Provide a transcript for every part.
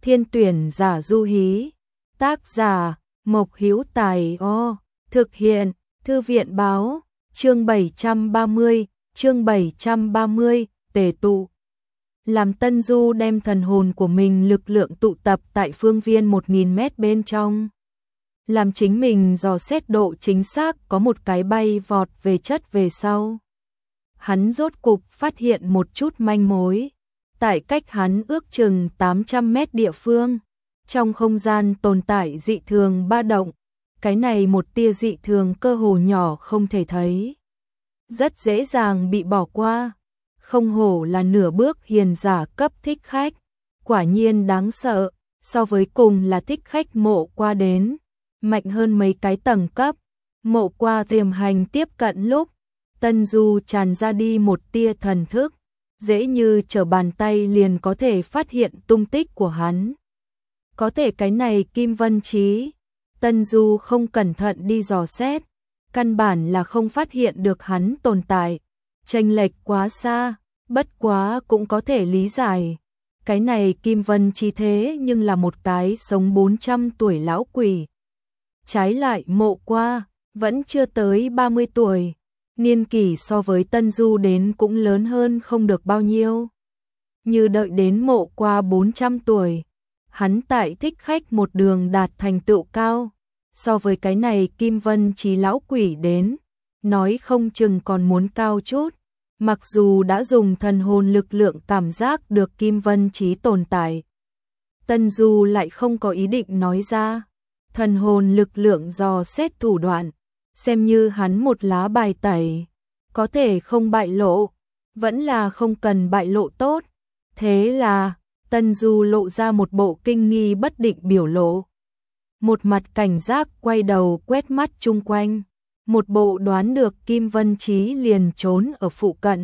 Thiên tuyển giả du hí. Tác giả Mộc Hữu Tài. Thực hiện Thư viện báo. Chương 730, tề tụ. Làm Tân Du đem thần hồn của mình lực lượng tụ tập tại phương viên 1000 mét bên trong. Làm chính mình dò xét độ chính xác có một cái bay vọt về chất về sau. Hắn rốt cục phát hiện một chút manh mối. Tại cách hắn ước chừng 800 mét địa phương, trong không gian tồn tại dị thường ba động. Cái này một tia dị thường cơ hồ nhỏ không thể thấy, rất dễ dàng bị bỏ qua. Không hổ là nửa bước hiền giả cấp thích khách, quả nhiên đáng sợ, so với cùng là thích khách Mộ Qua đến, mạnh hơn mấy cái tầng cấp. Mộ Qua tiềm hành tiếp cận lúc, Tân Du tràn ra đi một tia thần thức, dễ như trở bàn tay liền có thể phát hiện tung tích của hắn. Có thể cái này Kim Vân Chí, Tân Du không cẩn thận đi dò xét, căn bản là không phát hiện được hắn tồn tại, chênh lệch quá xa, bất quá cũng có thể lý giải. Cái này Kim Vân Chí thế nhưng là một cái sống 400 tuổi lão quỷ. Trái lại Mộ Qua, vẫn chưa tới 30 tuổi, niên kỷ so với Tân Du đến cũng lớn hơn không được bao nhiêu. Như đợi đến Mộ Qua 400 tuổi, hắn tại thích khách một đường đạt thành tựu cao, so với cái này Kim Vân Chí lão quỷ đến, nói không chừng còn muốn cao chút. Mặc dù đã dùng thần hồn lực lượng cảm giác được Kim Vân Chí tồn tại, Tân Du lại không có ý định nói ra. Thần hồn lực lượng dò xét thủ đoạn, xem như hắn một lá bài tẩy, có thể không bại lộ, vẫn là không cần bại lộ tốt. Thế là, Tân Du lộ ra một bộ kinh nghi bất định biểu lộ. Một mặt cảnh giác quay đầu quét mắt chung quanh, một bộ đoán được Kim Vân Chí liền trốn ở phụ cận.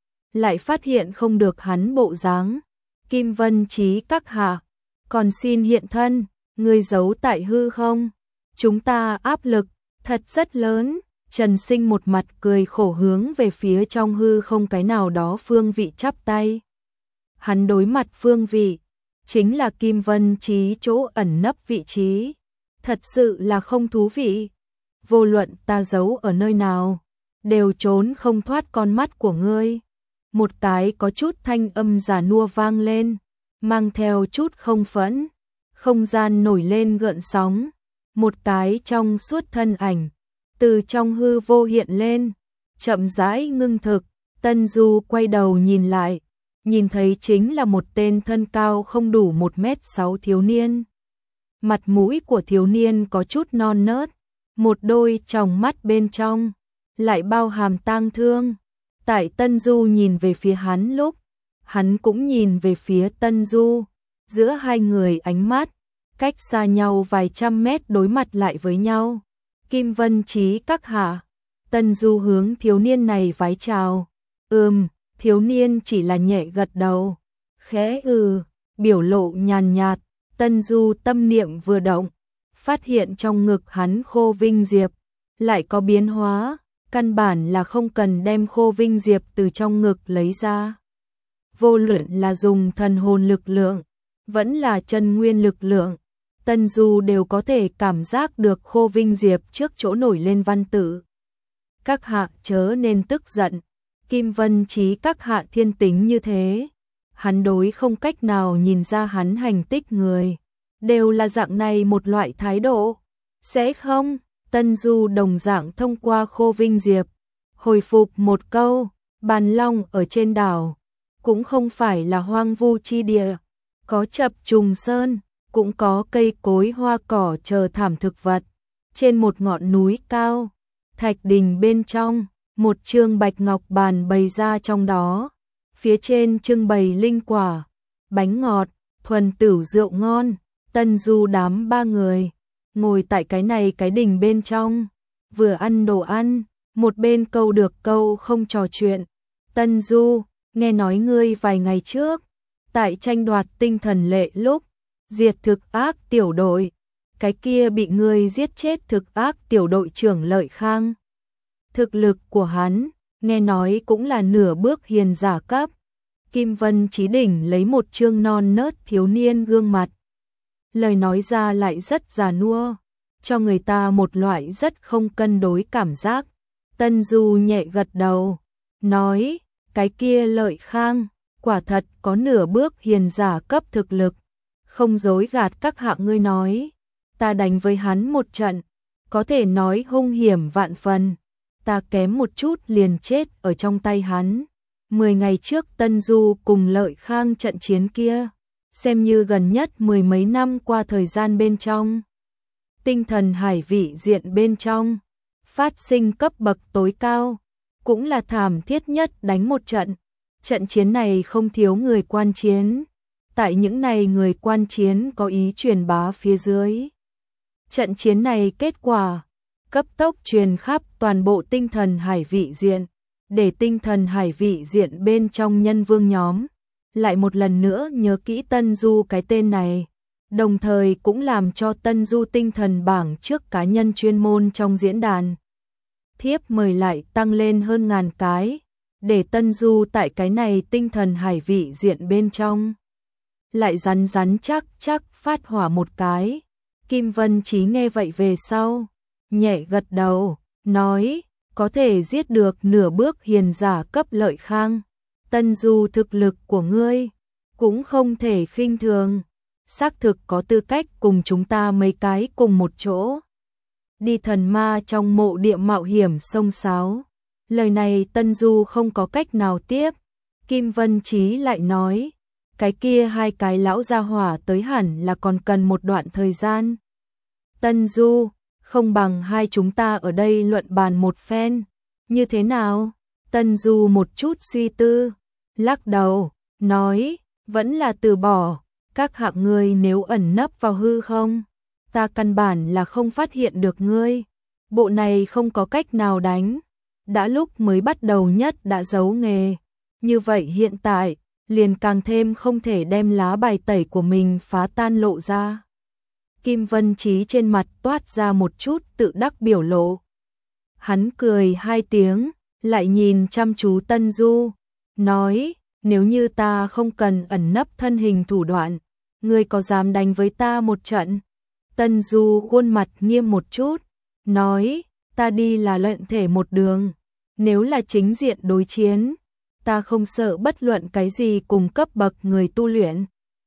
Lại phát hiện không được hắn bộ dáng. Kim Vân Chí các hạ, còn xin hiện thân, ngươi giấu tại hư không? Chúng ta áp lực thật rất lớn. Trần Sinh một mặt cười khổ hướng về phía trong hư không cái nào đó phương vị chắp tay. Hắn đối mặt phương vị, chính là Kim Vân Chí chỗ ẩn nấp vị trí. Thật sự là không thú vị. Vô luận ta giấu ở nơi nào, đều trốn không thoát con mắt của ngươi. Một cái có chút thanh âm già nua vang lên, mang theo chút không phẫn. Không gian nổi lên gợn sóng, một cái trong suốt thân ảnh từ trong hư vô hiện lên, chậm rãi ngưng thực. Tân Du quay đầu nhìn lại, nhìn thấy chính là một tên thân cao không đủ 1m6 thiếu niên. Mặt mũi của thiếu niên có chút non nớt, một đôi tròng mắt bên trong lại bao hàm tang thương. Tại Tân Du nhìn về phía hắn lúc, hắn cũng nhìn về phía Tân Du, giữa hai người ánh mắt cách xa nhau vài trăm mét đối mặt lại với nhau. Kim Vân Chí các hạ. Tân Du hướng thiếu niên này vái chào. Thiếu niên chỉ là nhẹ gật đầu, khẽ biểu lộ nhàn nhạt. Tân Du tâm niệm vừa động, phát hiện trong ngực hắn Khô Vinh Diệp lại có biến hóa, căn bản là không cần đem Khô Vinh Diệp từ trong ngực lấy ra. Vô luận là dùng thần hồn lực lượng, vẫn là chân nguyên lực lượng, Tân Du đều có thể cảm giác được Khô Vinh Diệp trước chỗ nổi lên văn tự. Các hạ chớ nên tức giận, Kim Vân Chí các hạ thiên tính như thế, hắn đối không cách nào nhìn ra hắn hành tích người, đều là dạng này một loại thái độ. Sẽ không? Tân Du đồng dạng thông qua Khô Vinh Diệp, hồi phục một câu, Bàn Long ở trên đảo, cũng không phải là hoang vu chi địa, có chập trùng sơn, cũng có cây cối hoa cỏ chờ thảm thực vật. Trên một ngọn núi cao, thạch đình bên trong, một chương bạch ngọc bàn bày ra trong đó, phía trên trưng bày linh quả, bánh ngọt, thuần tửu rượu ngon. Tân Du đám ba người ngồi tại cái đình bên trong, vừa ăn đồ ăn, một bên câu được câu không trò chuyện. Tân Du, nghe nói ngươi vài ngày trước, tại tranh đoạt tinh thần lệ lúc, diệt thực ác tiểu đội, cái kia bị ngươi giết chết thực ác tiểu đội trưởng Lợi Khang. Thực lực của hắn, nghe nói cũng là nửa bước hiền giả cấp. Kim Vân Chí đỉnh lấy một chương non nớt thiếu niên gương mặt, lời nói ra lại rất già nua, cho người ta một loại rất không cân đối cảm giác. Tân Du nhẹ gật đầu, nói, cái kia Lợi Khang, quả thật có nửa bước hiền giả cấp thực lực, không dối gạt các hạ ngươi nói, ta đánh với hắn một trận, có thể nói hung hiểm vạn phần, ta kém một chút liền chết ở trong tay hắn. 10 ngày trước Tân Du cùng Lợi Khang trận chiến kia, xem như gần nhất mười mấy năm qua thời gian bên trong. Tinh thần hải vị diện bên trong, phát sinh cấp bậc tối cao, cũng là thảm thiết nhất đánh một trận. Trận chiến này không thiếu người quan chiến, tại những này người quan chiến có ý truyền bá phía dưới. Trận chiến này kết quả, cấp tốc truyền khắp toàn bộ tinh thần hải vị diện, để tinh thần hải vị diện bên trong nhân vương nhóm lại một lần nữa nhớ kỹ Tân Du cái tên này, đồng thời cũng làm cho Tân Du tinh thần bảng trước cá nhân chuyên môn trong diễn đàn. Thiếp mời lại tăng lên hơn 1000 cái, để Tân Du tại cái này tinh thần hải vị diện bên trong. Lại rắn rắn chắc chắc phát hỏa một cái. Kim Vân Chí nghe vậy về sau, nhẹ gật đầu, nói, có thể giết được nửa bước hiền giả cấp Lợi Khang. Tân Du thực lực của ngươi cũng không thể khinh thường, xác thực có tư cách cùng chúng ta mấy cái cùng một chỗ đi thần ma trong mộ địa mạo hiểm sông sáo. Lời này Tân Du không có cách nào tiếp. Kim Vân Chí lại nói, cái kia hai cái lão gia hỏa tới hẳn là còn cần một đoạn thời gian. Tân Du, không bằng hai chúng ta ở đây luận bàn một phen, như thế nào? Tân Du một chút suy tư, lắc đầu, nói, vẫn là từ bỏ, các hạng ngươi nếu ẩn nấp vào hư không, ta căn bản là không phát hiện được ngươi, bộ này không có cách nào đánh, đã lúc mới bắt đầu nhất đã giấu nghề, như vậy hiện tại, liền càng thêm không thể đem lá bài tẩy của mình phá tan lộ ra. Kim Vân Chí trên mặt toát ra một chút tự đắc biểu lộ. Hắn cười hai tiếng, lại nhìn chăm chú Tân Du, nói, nếu như ta không cần ẩn nấp thân hình thủ đoạn, ngươi có dám đánh với ta một trận? Tân Du khuôn mặt nghiêm một chút, nói, ta đi là luyện thể một đường, nếu là chính diện đối chiến, ta không sợ bất luận cái gì cùng cấp bậc người tu luyện.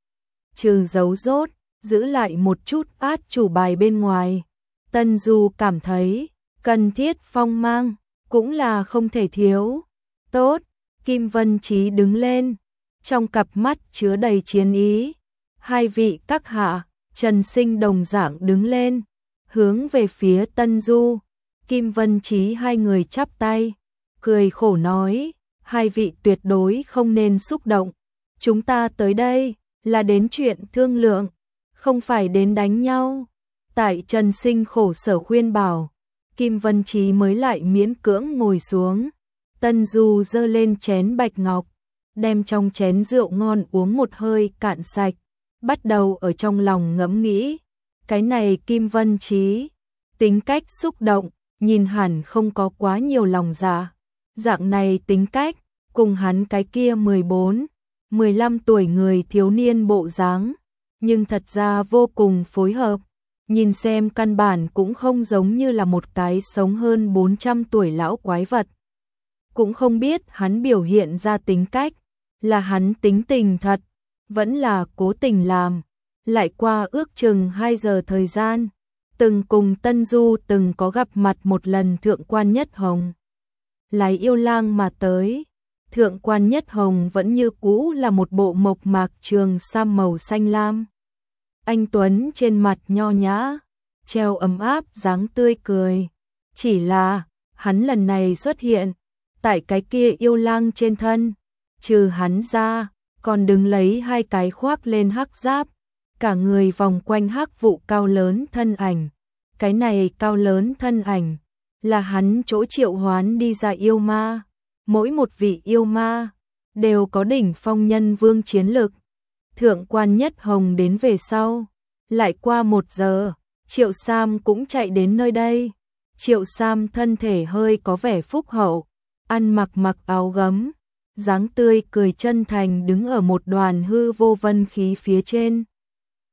Trừ giấu rốt, giữ lại một chút át chủ bài bên ngoài, Tân Du cảm thấy, cần thiết phong mang, cũng là không thể thiếu. Tốt, Kim Vân Chí đứng lên, trong cặp mắt chứa đầy chiến ý. Hai vị các hạ, Trần Sinh đồng dạng đứng lên, hướng về phía Tân Du. Kim Vân Chí hai người chắp tay, cười khổ nói, hai vị tuyệt đối không nên xúc động. Chúng ta tới đây, là đến chuyện thương lượng, không phải đến đánh nhau. Tại Trần Sinh khổ sở khuyên bảo, Kim Vân Chí mới lại miễn cưỡng ngồi xuống. Tân Du giơ lên chén bạch ngọc, đem trong chén rượu ngon uống một hơi cạn sạch, bắt đầu ở trong lòng ngẫm nghĩ. Cái này Kim Vân Chí, tính cách xúc động, nhìn hẳn không có quá nhiều lòng dạ. Dạng này tính cách, cùng hắn cái kia 14, 15 tuổi người thiếu niên bộ dáng, nhưng thật ra vô cùng phối hợp. Nhìn xem căn bản cũng không giống như là một cái sống hơn 400 tuổi lão quái vật. Cũng không biết hắn biểu hiện ra tính cách, là hắn tính tình thật, vẫn là cố tình làm. Lại qua ước chừng 2 giờ thời gian, từng cùng Tân Du từng có gặp mặt một lần Thượng quan Nhất Hồng. Lái yêu lang mà tới, Thượng quan Nhất Hồng vẫn như cũ là một bộ mộc mạc trường sam màu xanh lam. Anh Tuấn trên mặt nho nhã, treo ấm áp dáng tươi cười. Chỉ là, hắn lần này xuất hiện, tại cái kia yêu lang trên thân, trừ hắn ra, còn đứng lấy hai cái khoác lên hắc giáp, cả người vòng quanh hắc vụ cao lớn thân ảnh. Cái này cao lớn thân ảnh, là hắn chỗ triệu hoán đi ra yêu ma. Mỗi một vị yêu ma, đều có đỉnh phong nhân vương chiến lực. Thượng quan Nhất Hồng đến về sau, lại qua 1 giờ, Triệu Sam cũng chạy đến nơi đây. Triệu Sam thân thể hơi có vẻ phúc hậu, ăn mặc áo gấm, dáng tươi cười chân thành đứng ở một đoàn hư vô vân khí phía trên.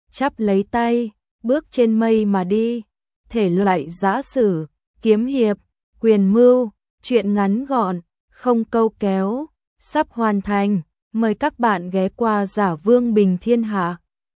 chắp lấy tay, bước trên mây mà đi. Thể loại giã sử, kiếm hiệp, quyền mưu, truyện ngắn gọn, không câu kéo, sắp hoàn thành. Mời các bạn ghé qua Giả Vương Bình Thiên Hạ.